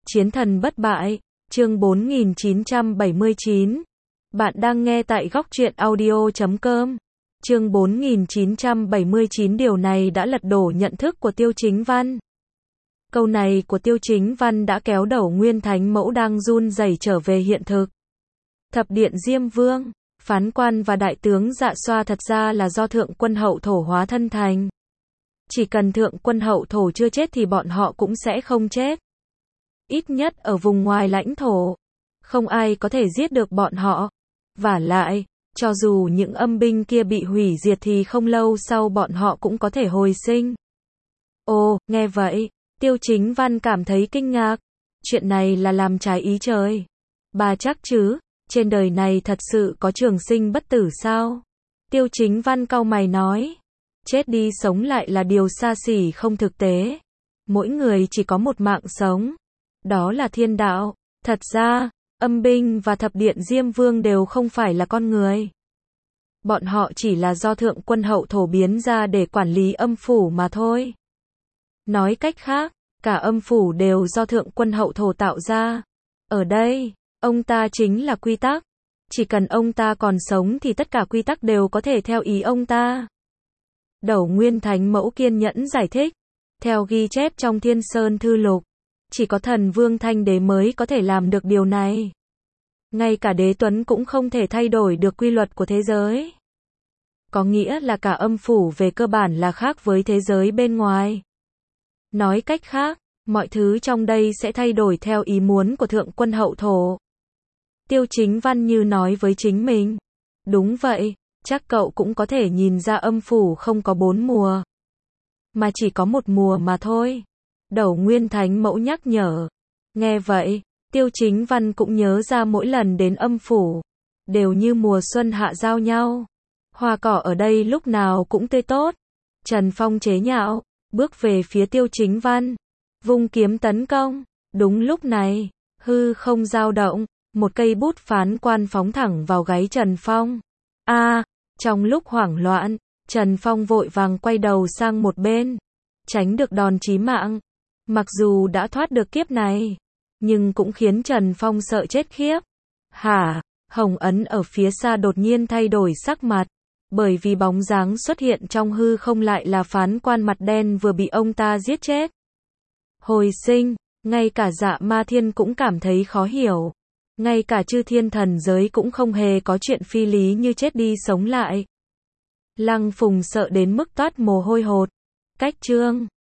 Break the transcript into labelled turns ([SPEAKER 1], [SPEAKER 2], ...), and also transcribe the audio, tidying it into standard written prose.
[SPEAKER 1] Chiến thần bất bại, chương 4979. Bạn đang nghe tại góc truyện audio.com. Chương 4979. Điều này đã lật đổ nhận thức của Tiêu Chính Văn. Câu này của Tiêu Chính Văn đã kéo đầu Nguyên Thánh Mẫu đang run rẩy trở về hiện thực. Thập điện Diêm Vương, phán quan và đại tướng Dạ Xoa thật ra là do thượng quân hậu thổ hóa thân thành. Chỉ cần thượng quân hậu thổ chưa chết thì bọn họ cũng sẽ không chết. Ít nhất ở vùng ngoài lãnh thổ, không ai có thể giết được bọn họ. Vả lại, cho dù những âm binh kia bị hủy diệt thì không lâu sau bọn họ cũng có thể hồi sinh. Ồ, nghe vậy, Tiêu Chính Văn cảm thấy kinh ngạc. Chuyện này là làm trái ý trời. Bà chắc chứ, trên đời này thật sự có trường sinh bất tử sao? Tiêu Chính Văn cau mày nói. Chết đi sống lại là điều xa xỉ không thực tế. Mỗi người chỉ có một mạng sống. Đó là thiên đạo. Thật ra, âm binh và thập điện Diêm Vương đều không phải là con người. Bọn họ chỉ là do thượng quân hậu thổ biến ra để quản lý âm phủ mà thôi. Nói cách khác, cả âm phủ đều do thượng quân hậu thổ tạo ra. Ở đây, ông ta chính là quy tắc. Chỉ cần ông ta còn sống thì tất cả quy tắc đều có thể theo ý ông ta. Đầu Nguyên Thánh Mẫu kiên nhẫn giải thích. Theo ghi chép trong Thiên Sơn Thư Lục, chỉ có thần Vương Thanh Đế mới có thể làm được điều này. Ngay cả Đế Tuấn cũng không thể thay đổi được quy luật của thế giới. Có nghĩa là cả âm phủ về cơ bản là khác với thế giới bên ngoài. Nói cách khác, mọi thứ trong đây sẽ thay đổi theo ý muốn của thượng quân hậu thổ. Tiêu Chính Văn như nói với chính mình. Đúng vậy, chắc cậu cũng có thể nhìn ra âm phủ không có 4 mùa. Mà chỉ có một mùa mà thôi. Đầu Nguyên Thánh Mẫu nhắc nhở. Nghe vậy, Tiêu Chính Văn cũng nhớ ra mỗi lần đến âm phủ, đều như mùa xuân hạ giao nhau. Hoa cỏ ở đây lúc nào cũng tươi tốt. Trần Phong chế nhạo, bước về phía Tiêu Chính Văn, vung kiếm tấn công. Đúng lúc này, hư không dao động, một cây bút phán quan phóng thẳng vào gáy Trần Phong. Trong lúc hoảng loạn, Trần Phong vội vàng quay đầu sang một bên, tránh được đòn chí mạng. Mặc dù đã thoát được kiếp này, nhưng cũng khiến Trần Phong sợ chết khiếp. Hả? Hồng Ấn ở phía xa đột nhiên thay đổi sắc mặt, bởi vì bóng dáng xuất hiện trong hư không lại là phán quan mặt đen vừa bị ông ta giết chết. Hồi sinh, ngay cả Dạ Ma Thiên cũng cảm thấy khó hiểu. Ngay cả chư thiên thần giới cũng không hề có chuyện phi lý như chết đi sống lại. Lăng Phùng sợ đến mức toát mồ hôi hột. Cách chương